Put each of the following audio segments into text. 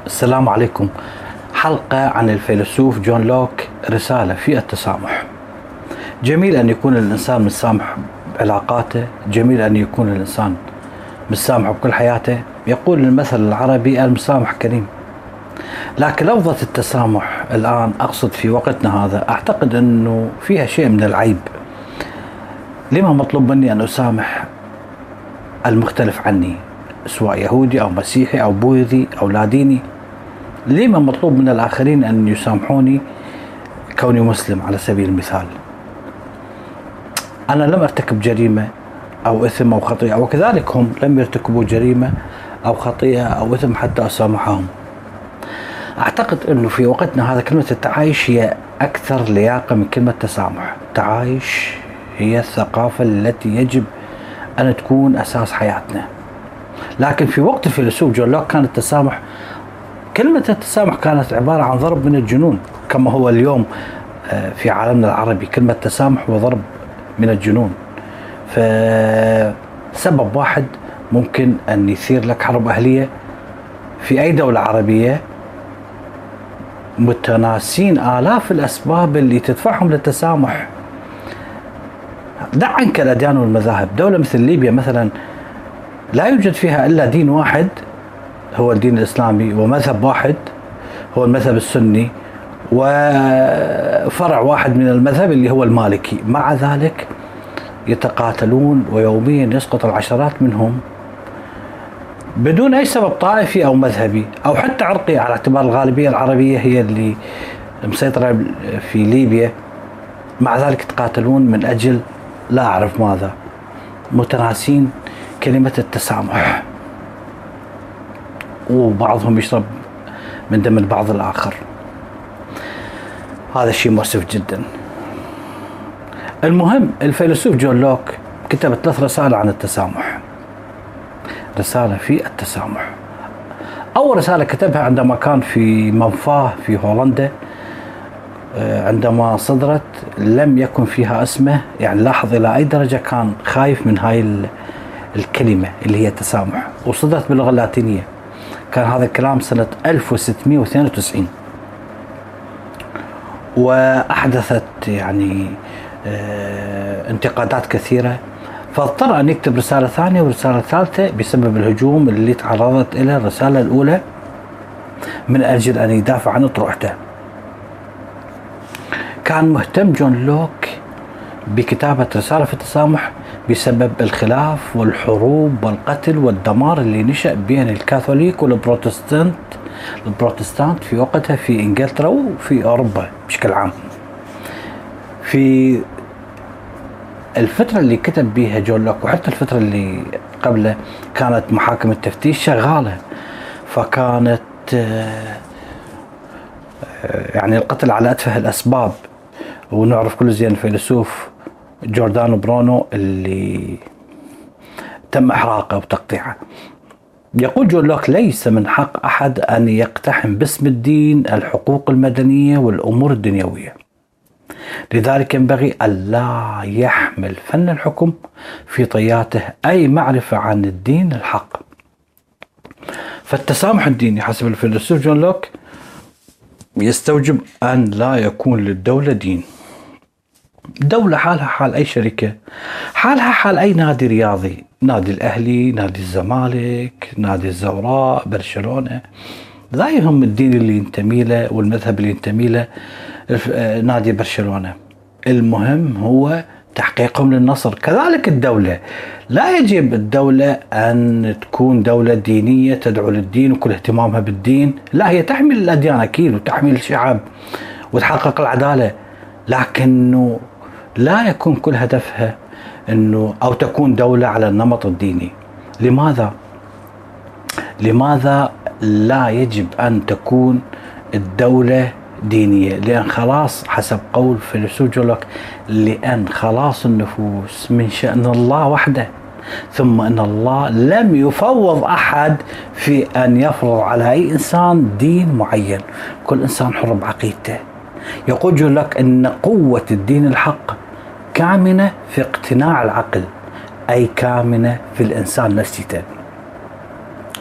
السلام عليكم. حلقة عن الفيلسوف جون لوك، رسالة في التسامح. جميل أن يكون الإنسان متسامح بعلاقاته، جميل أن يكون الإنسان متسامح بكل حياته. يقول المثل العربي: المسامح كريم. لكن لفظة التسامح الآن، أقصد في وقتنا هذا، أعتقد أنه فيها شيء من العيب. لما مطلوب مني أن أسامح المختلف عني، سواء يهودي أو مسيحي أو بوذي أو لا ديني؟ لما مطلوب من الآخرين أن يسامحوني كوني مسلم على سبيل المثال؟ أنا لم أرتكب جريمة أو إثم أو خطيئة، وكذلك هم لم يرتكبوا جريمة أو خطيئة أو إثم حتى أسامحهم. أعتقد أنه في وقتنا هذا كلمة التعايش هي أكثر لياقة من كلمة تسامح. التعايش هي الثقافة التي يجب أن تكون أساس حياتنا. لكن في وقت الفيلسوف جون لوك كان التسامح، كلمة التسامح كانت عبارة عن ضرب من الجنون، كما هو اليوم في عالمنا العربي كلمة تسامح وضرب من الجنون. فسبب واحد ممكن أن يثير لك حرب أهلية في أي دولة عربية، متناسين آلاف الأسباب اللي تدفعهم للتسامح. دع عنك الأديان والمذاهب. دولة مثل ليبيا مثلا لا يوجد فيها إلا دين واحد هو الدين الإسلامي، ومذهب واحد هو المذهب السني، وفرع واحد من المذهب اللي هو المالكي. مع ذلك يتقاتلون ويوميا يسقط العشرات منهم بدون أي سبب طائفي أو مذهبي أو حتى عرقي، على اعتبار الغالبية العربية هي اللي مسيطرة في ليبيا. مع ذلك يتقاتلون من أجل لا أعرف ماذا، متناسين كلمة التسامح، وبعضهم يشرب من دم البعض الآخر. هذا شيء مؤسف جدا. المهم، الفيلسوف جون لوك كتب 3 رسائل عن التسامح. رسالة في التسامح. أول رسالة كتبها عندما كان في منفاه في هولندا، عندما صدرت لم يكن فيها اسمه. يعني لاحظ إلى أي درجة كان خايف من هاي الكلمة اللي هي التسامح، وصدرت باللغة اللاتينية. كان هذا الكلام سنة 1692، وأحدثت يعني انتقادات كثيرة، فاضطر أن يكتب رسالة ثانية ورسالة ثالثة بسبب الهجوم اللي تعرضت إلى الرسالة الأولى من أجل أن يدافع عن أطروحته. كان مهتم جون لوك بكتابة رسالة في التسامح بسبب الخلاف والحروب والقتل والدمار اللي نشأ بين الكاثوليك والبروتستانت في وقتها في إنجلترا وفي أوروبا بشكل عام. في الفترة اللي كتب بيها جون لوك وحتى الفترة اللي قبله كانت محاكم التفتيش شغالة، فكانت يعني القتل على أتفه الأسباب. ونعرف كل زين الفيلسوف جوردانو برونو اللي تم إحراقه وتقطيعه. يقول جون لوك: ليس من حق أحد أن يقتحم باسم الدين الحقوق المدنية والأمور الدنيوية، لذلك ينبغي ألا يحمل فن الحكم في طياته أي معرفة عن الدين الحق. فالتسامح الديني حسب الفيلسوف جون لوك يستوجب أن لا يكون للدولة دين. دولة حالها حال أي شركة، حالها حال أي نادي رياضي، نادي الأهلي، نادي الزمالك، نادي الزوراء، برشلونة. لا يهم الدين اللي ينتمي له والمذهب اللي ينتمي له نادي برشلونة، المهم هو تحقيقهم للنصر. كذلك الدولة، لا يجب الدولة أن تكون دولة دينية تدعو للدين وكل اهتمامها بالدين. لا، هي تحمل الأديان أكيد وتحمل الشعب وتحقق العدالة، لكنه لا يكون كل هدفها أنه أو تكون دولة على النمط الديني. لماذا لا يجب أن تكون الدولة دينية؟ لأن خلاص حسب قول فيلسوف جون لوك: لأن خلاص النفوس من شأن الله وحده، ثم أن الله لم يفوض أحد في أن يفرض على أي إنسان دين معين. كل إنسان حر بعقيدته. يقول جون لوك أن قوة الدين الحق كامنة في اقتناع العقل، أي كامنة في الإنسان نفسه.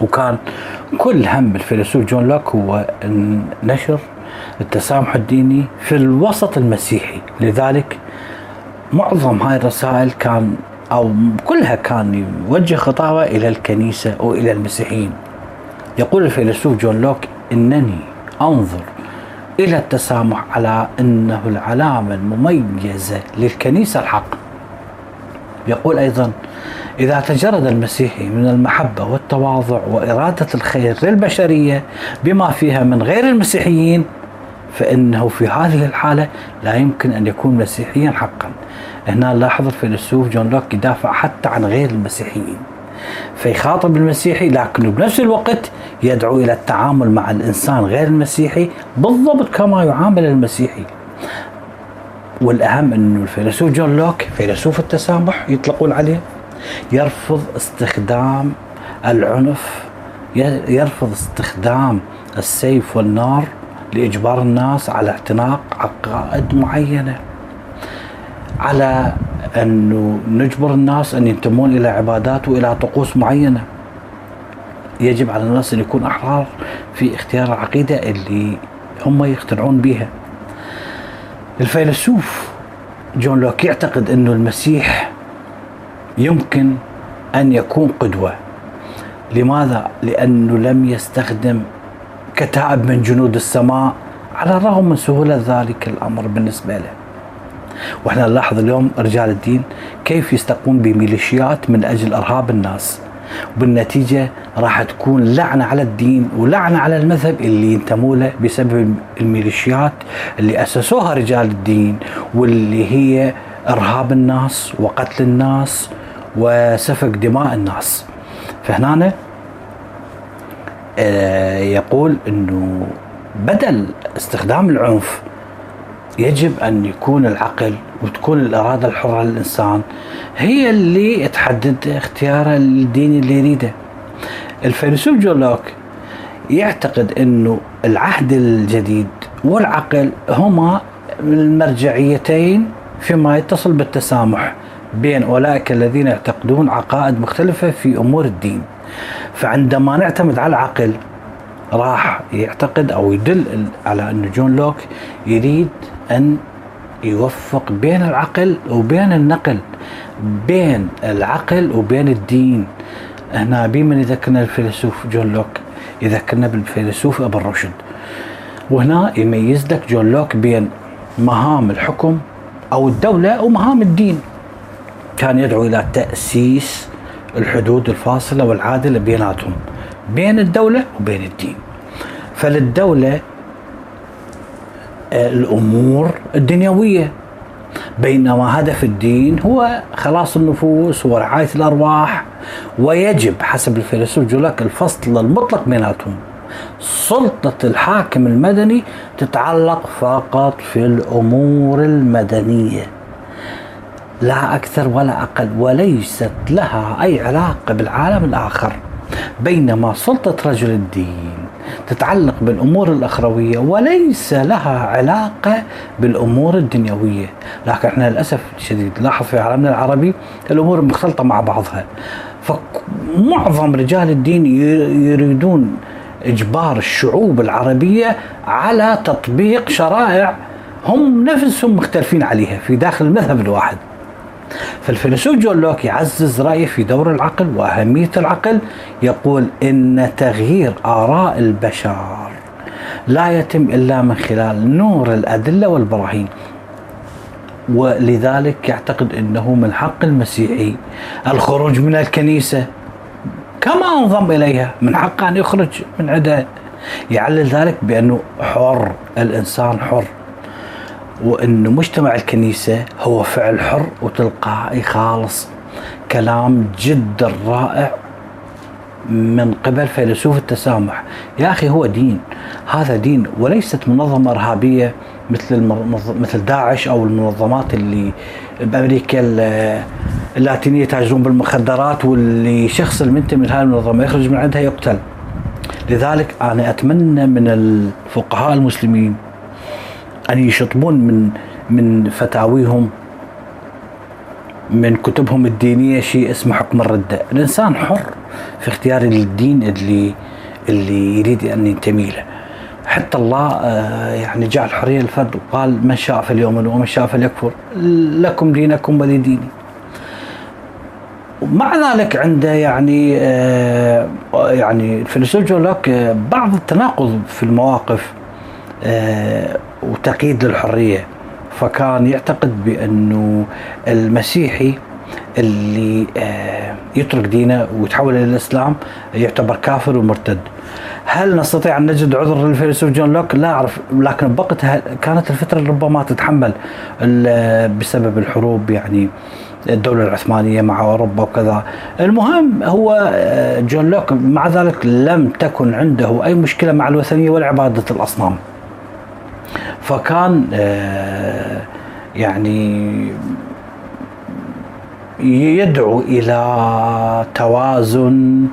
وكان كل هم الفيلسوف جون لوك هو نشر التسامح الديني في الوسط المسيحي. لذلك معظم هاي الرسائل كان أو كلها كان يوجه خطابه إلى الكنيسة أو إلى المسيحيين. يقول الفيلسوف جون لوك: إنني أنظر إلى التسامح على أنه العلامة المميزة للكنيسة الحق. يقول أيضا: إذا تجرد المسيحي من المحبة والتواضع وإرادة الخير للبشرية بما فيها من غير المسيحيين، فإنه في هذه الحالة لا يمكن أن يكون مسيحيا حقا. هنا لاحظ الفيلسوف جون لوك يدافع حتى عن غير المسيحيين، فيخاطب المسيحي لكنه بنفس الوقت يدعو إلى التعامل مع الإنسان غير المسيحي بالضبط كما يعامل المسيحي. والأهم أنه الفيلسوف جون لوك فيلسوف التسامح يطلقون عليه، يرفض استخدام العنف، يرفض استخدام السيف والنار لإجبار الناس على اعتناق عقائد معينة، على أنه نجبر الناس أن ينتمون إلى عبادات وإلى طقوس معينة. يجب على الناس أن يكون أحرار في اختيار العقيدة اللي هم يقتنعون بها. الفيلسوف جون لوك يعتقد أنه المسيح يمكن أن يكون قدوة. لماذا؟ لأنه لم يستخدم كتائب من جنود السماء على الرغم من سهولة ذلك الأمر بالنسبة له. وإحنا نلاحظ اليوم رجال الدين كيف يستقون بميليشيات من أجل إرهاب الناس، وبالنتيجة راح تكون لعنة على الدين ولعنة على المذهب اللي ينتموا له بسبب الميليشيات اللي أسسوها رجال الدين، واللي هي إرهاب الناس وقتل الناس وسفك دماء الناس. فهنا يقول أنه بدل استخدام العنف يجب أن يكون العقل وتكون الإرادة الحرة للإنسان هي اللي تحدد اختياره الدين اللي يريده. الفيلسوف جون لوك يعتقد أنه العهد الجديد والعقل هما المرجعيتين فيما يتصل بالتسامح بين أولئك الذين يعتقدون عقائد مختلفة في أمور الدين. فعندما نعتمد على العقل راح يعتقد أو يدل على أن جون لوك يريد أن يوفق بين العقل وبين النقل، بين العقل وبين الدين. هنا بمن يذكرنا الفيلسوف جون لوك؟ يذكرنا بالفيلسوف ابن رشد. وهنا يميز لك جون لوك بين مهام الحكم أو الدولة ومهام الدين. كان يدعو إلى تأسيس الحدود الفاصلة والعادلة بيناتهم، بين الدولة وبين الدين. فللدولة الأمور الدنيوية، بينما هدف الدين هو خلاص النفوس ورعاية الأرواح. ويجب حسب الفيلسوف جون لوك الفصل المطلق بيناتهم. سلطة الحاكم المدني تتعلق فقط في الأمور المدنية لا أكثر ولا أقل، وليست لها أي علاقة بالعالم الآخر. بينما سلطة رجل الدين تتعلق بالأمور الأخروية وليس لها علاقة بالأمور الدنيوية. لكن احنا للأسف الشديد نلاحظ في عالمنا العربي الأمور مختلطة مع بعضها. فمعظم رجال الدين يريدون إجبار الشعوب العربية على تطبيق شرائع هم نفسهم مختلفين عليها في داخل المذهب الواحد. فالفيلسوف جون لوك يعزز رأيه في دور العقل وأهمية العقل. يقول إن تغيير آراء البشر لا يتم إلا من خلال نور الأدلة والبراهين. ولذلك يعتقد أنه من حق المسيحي الخروج من الكنيسة كما انضم إليها، من حقه أن يخرج من عدة. يعلل ذلك بأنه حر، الإنسان حر، وأن مجتمع الكنيسة هو فعل حر وتلقائي خالص. كلام جدا رائع من قبل فيلسوف التسامح. يا أخي هو دين، هذا دين وليست منظمة إرهابية مثل داعش أو المنظمات اللي بأمريكا اللاتينية يتاجرون بالمخدرات، واللي شخص المنتمي لهذه المنظمة يخرج من عندها يقتل. لذلك أنا أتمنى من الفقهاء المسلمين أن يشطبون من فتاويهم، من كتبهم الدينية، شيء اسمه حكم الردة. الإنسان حر في اختياري للدين اللي يريد أن ينتمي له. حتى الله يعني جعل حرية للفرد وقال من شاء فليؤمن ومن شاء فليكفر، لكم دينكم ولي ديني. ومع ذلك عنده يعني الفيلسوف جون لوك بعض التناقض في المواقف وتقييد للحرية. فكان يعتقد بأنه المسيحي اللي يترك دينه ويتحول إلى الإسلام يعتبر كافر ومرتد. هل نستطيع أن نجد عذر للفيلسوف جون لوك؟ لا أعرف، لكن بوقتها كانت الفترة ربما تتحمل بسبب الحروب، يعني الدولة العثمانية مع أوروبا وكذا. المهم هو جون لوك مع ذلك لم تكن عنده أي مشكلة مع الوثنية ولا عبادة الأصنام، فكان يعني يدعو إلى توازن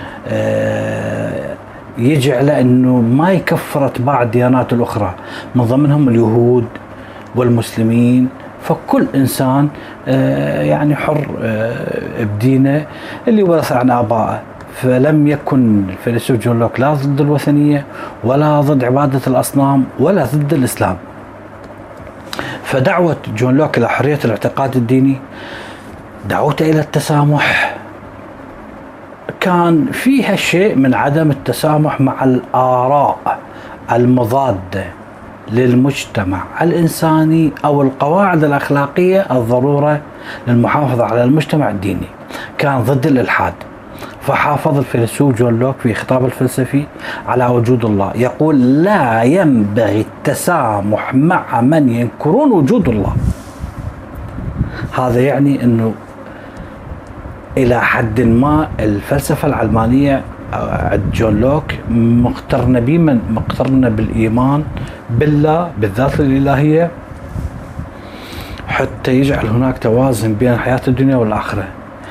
يجعل أنه ما يكفر أتباع الديانات الأخرى من ضمنهم اليهود والمسلمين. فكل إنسان يعني حر بدينه اللي ورث عن آبائه. فلم يكن الفيلسوف جون لوك لا ضد الوثنية ولا ضد عبادة الأصنام ولا ضد الإسلام. فدعوة جون لوك إلى حرية الاعتقاد الديني، دعوته إلى التسامح، كان فيها شيء من عدم التسامح مع الآراء المضادة للمجتمع الإنساني أو القواعد الأخلاقية الضرورة للمحافظة على المجتمع الديني. كان ضد الإلحاد. فحافظ الفيلسوف جون لوك في خطاب الفلسفي على وجود الله، يقول لا ينبغي التسامح مع من ينكرون وجود الله. هذا يعني أنه إلى حد ما الفلسفة العلمانية عند جون لوك مقترنة بالإيمان بالله، بالذات الإلهية، حتى يجعل هناك توازن بين حياة الدنيا والآخرة.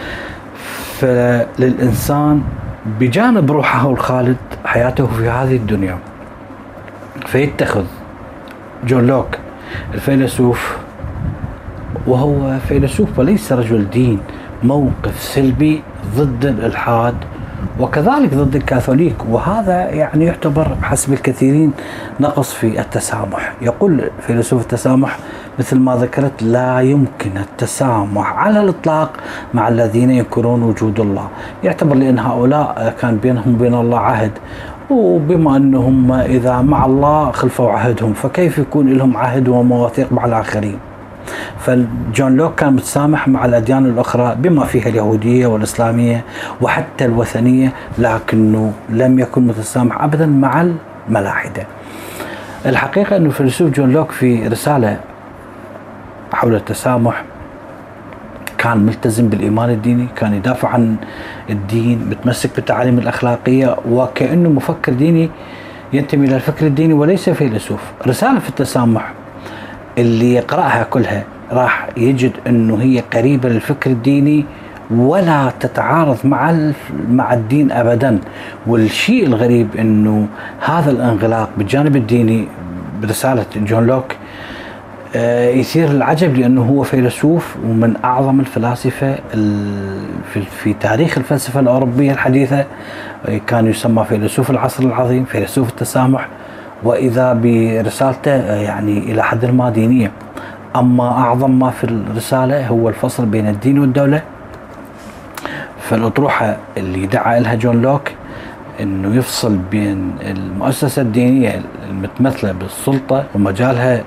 فللإنسان بجانب روحه الخالد حياته في هذه الدنيا. فيتخذ جون لوك الفيلسوف، وهو فيلسوف وليس رجل دين، موقف سلبي ضد الإلحاد وكذلك ضد الكاثوليك. وهذا يعني يعتبر حسب الكثيرين نقص في التسامح. يقول فيلسوف التسامح مثل ما ذكرت لا يمكن التسامح على الإطلاق مع الذين ينكرون وجود الله. يعتبر لأن هؤلاء كان بينهم وبين الله عهد، وبما أنهم إذا مع الله خلفوا عهدهم فكيف يكون لهم عهد ومواثيق مع الآخرين. فجون لوك كان متسامح مع الأديان الأخرى بما فيها اليهودية والإسلامية وحتى الوثنية، لكنه لم يكن متسامح أبدا مع الملاحدة. الحقيقة أنه فيلسوف جون لوك في رسالة حول التسامح كان ملتزم بالإيمان الديني، كان يدافع عن الدين، متمسك بالتعاليم الأخلاقية، وكأنه مفكر ديني ينتمي إلى الفكر الديني وليس فيلسوف. رسالة في التسامح اللي يقرأها كلها راح يجد أنه هي قريبة للفكر الديني ولا تتعارض مع الدين أبدا. والشيء الغريب أنه هذا الانغلاق بالجانب الديني برسالة جون لوك يثير العجب، لأنه هو فيلسوف ومن أعظم الفلاسفة في تاريخ الفلسفة الأوروبية الحديثة. كان يسمى فيلسوف العصر العظيم، فيلسوف التسامح، وإذا برسالته يعني إلى حد ما دينية. أما أعظم ما في الرسالة هو الفصل بين الدين والدولة. فالأطروحة اللي دعا لها جون لوك أنه يفصل بين المؤسسة الدينية المتمثلة بالسلطة ومجالها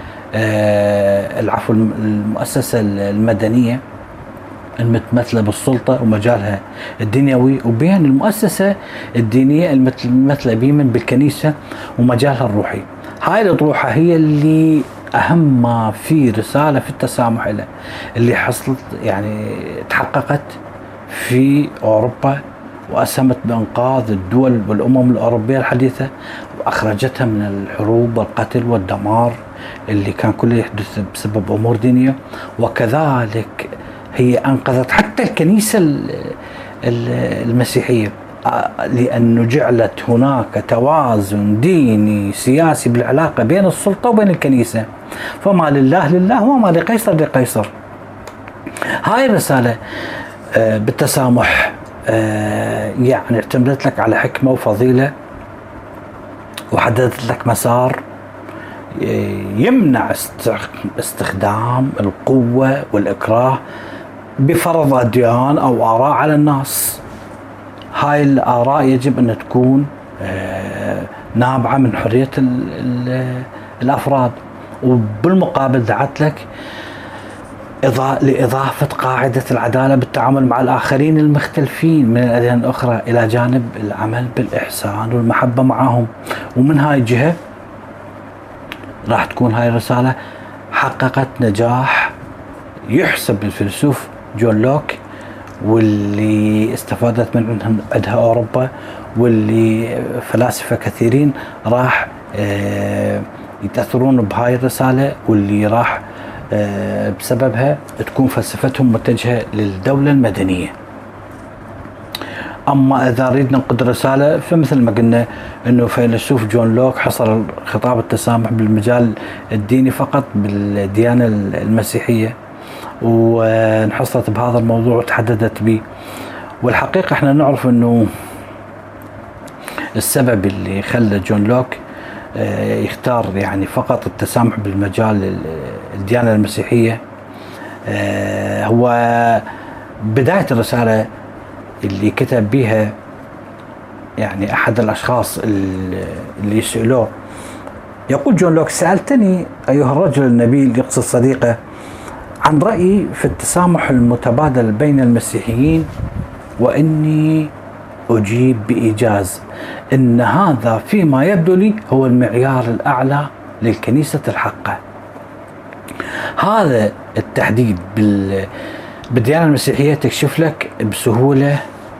المؤسسة المدنية المتمثلة بالسلطة ومجالها الدنيوي، وبين المؤسسة الدينية المتمثلة بيمن بالكنيسة ومجالها الروحي. هاي الأطروحة هي اللي أهم ما في رسالة في التسامح له، اللي حصلت يعني تحققت في أوروبا وأسهمت بإنقاذ الدول والأمم الأوروبية الحديثة، وأخرجتها من الحروب والقتل والدمار اللي كان كله يحدث بسبب أمور دينية. وكذلك هي أنقذت حتى الكنيسة المسيحية، لأنه جعلت هناك توازن ديني سياسي بالعلاقة بين السلطة وبين الكنيسة. فما لله لله وما لقيصر لقيصر. هاي الرسالة بالتسامح يعني اعتمدت لك على حكمة وفضيلة، وحددت لك مسار يمنع استخدام القوة والإكراه بفرض أديان أو آراء على الناس. هاي الآراء يجب أن تكون نابعة من حرية الأفراد، وبالمقابل دعت لك لإضافة قاعدة العدالة بالتعامل مع الآخرين المختلفين من الأديان الأخرى، إلى جانب العمل بالإحسان والمحبة معهم. ومن هاي الجهة راح تكون هاي الرسالة حققت نجاح يحسب للفيلسوف جون لوك، واللي استفادت من عندها أوروبا، واللي فلاسفة كثيرين راح يتأثرون بهاي الرسالة، واللي راح بسببها تكون فلسفتهم متجهة للدولة المدنية. أما إذا نريد ننقد الرسالة فمثل ما قلنا أنه فيلسوف جون لوك حصر خطاب التسامح بالمجال الديني فقط بالديانة المسيحية، وانحصرت بهذا الموضوع وتحددت به. والحقيقة احنا نعرف أنه السبب اللي خلى جون لوك يختار يعني فقط التسامح بالمجال الديانة المسيحية هو بداية الرسالة اللي كتب بها يعني أحد الأشخاص اللي يسألوه. يقول جون لوك: سألتني أيها الرجل النبيل، يقصد صديقه، عن رأيي في التسامح المتبادل بين المسيحيين، وإني أجيب بإيجاز إن هذا فيما يبدو لي هو المعيار الأعلى للكنيسة الحقة. هذا التحديد بالديانة المسيحية تكشف لك بسهولة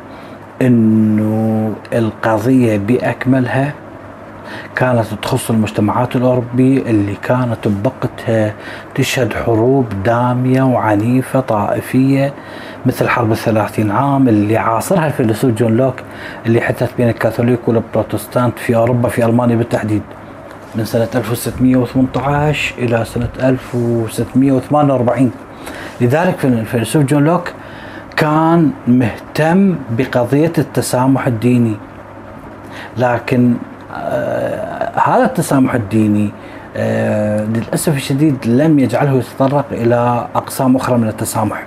إنه القضية بأكملها كانت تخص المجتمعات الأوروبية اللي كانت بوقتها تشهد حروب دامية وعنيفة طائفية مثل حرب 30 عام اللي عاصرها الفيلسوف جون لوك، اللي حدث بين الكاثوليك والبروتستانت في أوروبا، في ألمانيا بالتحديد، من سنة 1618 إلى سنة 1648. لذلك الفيلسوف جون لوك كان مهتم بقضية التسامح الديني، لكن هذا التسامح الديني للأسف الشديد لم يجعله يتطرق إلى أقسام أخرى من التسامح.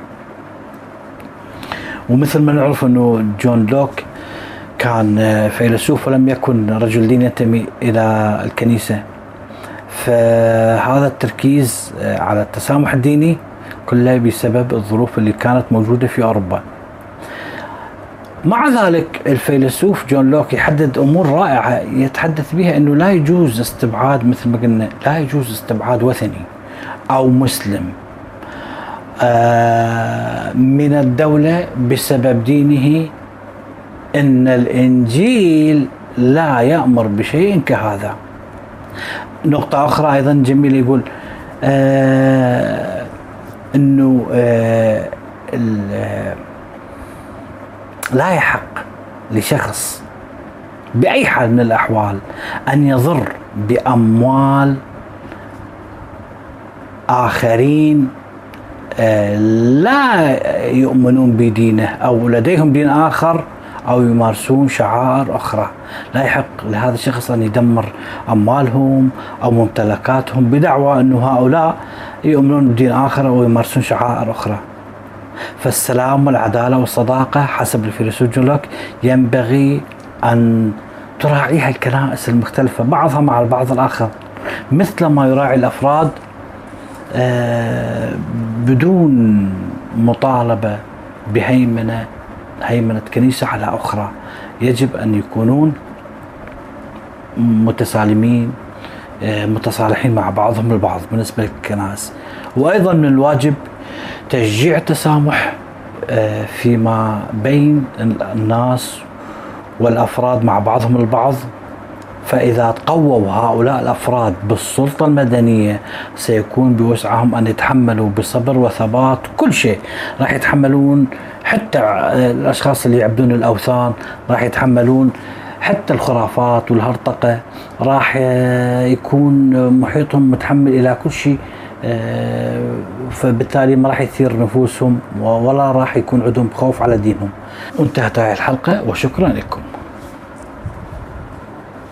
ومثل ما نعرف أنه جون لوك كان فيلسوف ولم يكن رجل دين ينتمي إلى الكنيسة، فهذا التركيز على التسامح الديني كله بسبب الظروف اللي كانت موجودة في أوروبا. مع ذلك الفيلسوف جون لوك يحدد أمور رائعة يتحدث بها، أنه لا يجوز استبعاد، مثل ما قلنا، لا يجوز استبعاد وثني أو مسلم من الدولة بسبب دينه، إن الإنجيل لا يأمر بشيء كهذا. نقطة أخرى أيضا جميلة، يقول إنه لا يحق لشخص بأي حال من الأحوال أن يضر بأموال آخرين لا يؤمنون بدينه أو لديهم دين آخر أو يمارسون شعائر أخرى. لا يحق لهذا الشخص أن يدمر أموالهم أو ممتلكاتهم بدعوى أن هؤلاء يؤمنون بدين آخر أو يمارسون شعائر أخرى. فالسلام والعدالة والصداقة حسب الفيلسوف جون لوك ينبغي أن تراعيها الكنائس المختلفة بعضها مع البعض الآخر، مثل ما يراعي الأفراد بدون مطالبة بهيمنة كنيسة على أخرى. يجب أن يكونون متسالمين متصالحين مع بعضهم البعض بالنسبة للكنائس. وأيضا من الواجب تشجيع التسامح فيما بين الناس والأفراد مع بعضهم البعض، فإذا تقووا هؤلاء الأفراد بالسلطة المدنية سيكون بوسعهم أن يتحملوا بصبر وثبات كل شيء. راح يتحملون حتى الأشخاص اللي يعبدون الأوثان، راح يتحملون حتى الخرافات والهرطقة، راح يكون محيطهم متحمل إلى كل شيء فبالتالي ما راح يثير نفوسهم ولا راح يكون عندهم خوف على دينهم. وانتهت هاي الحلقة وشكرا لكم.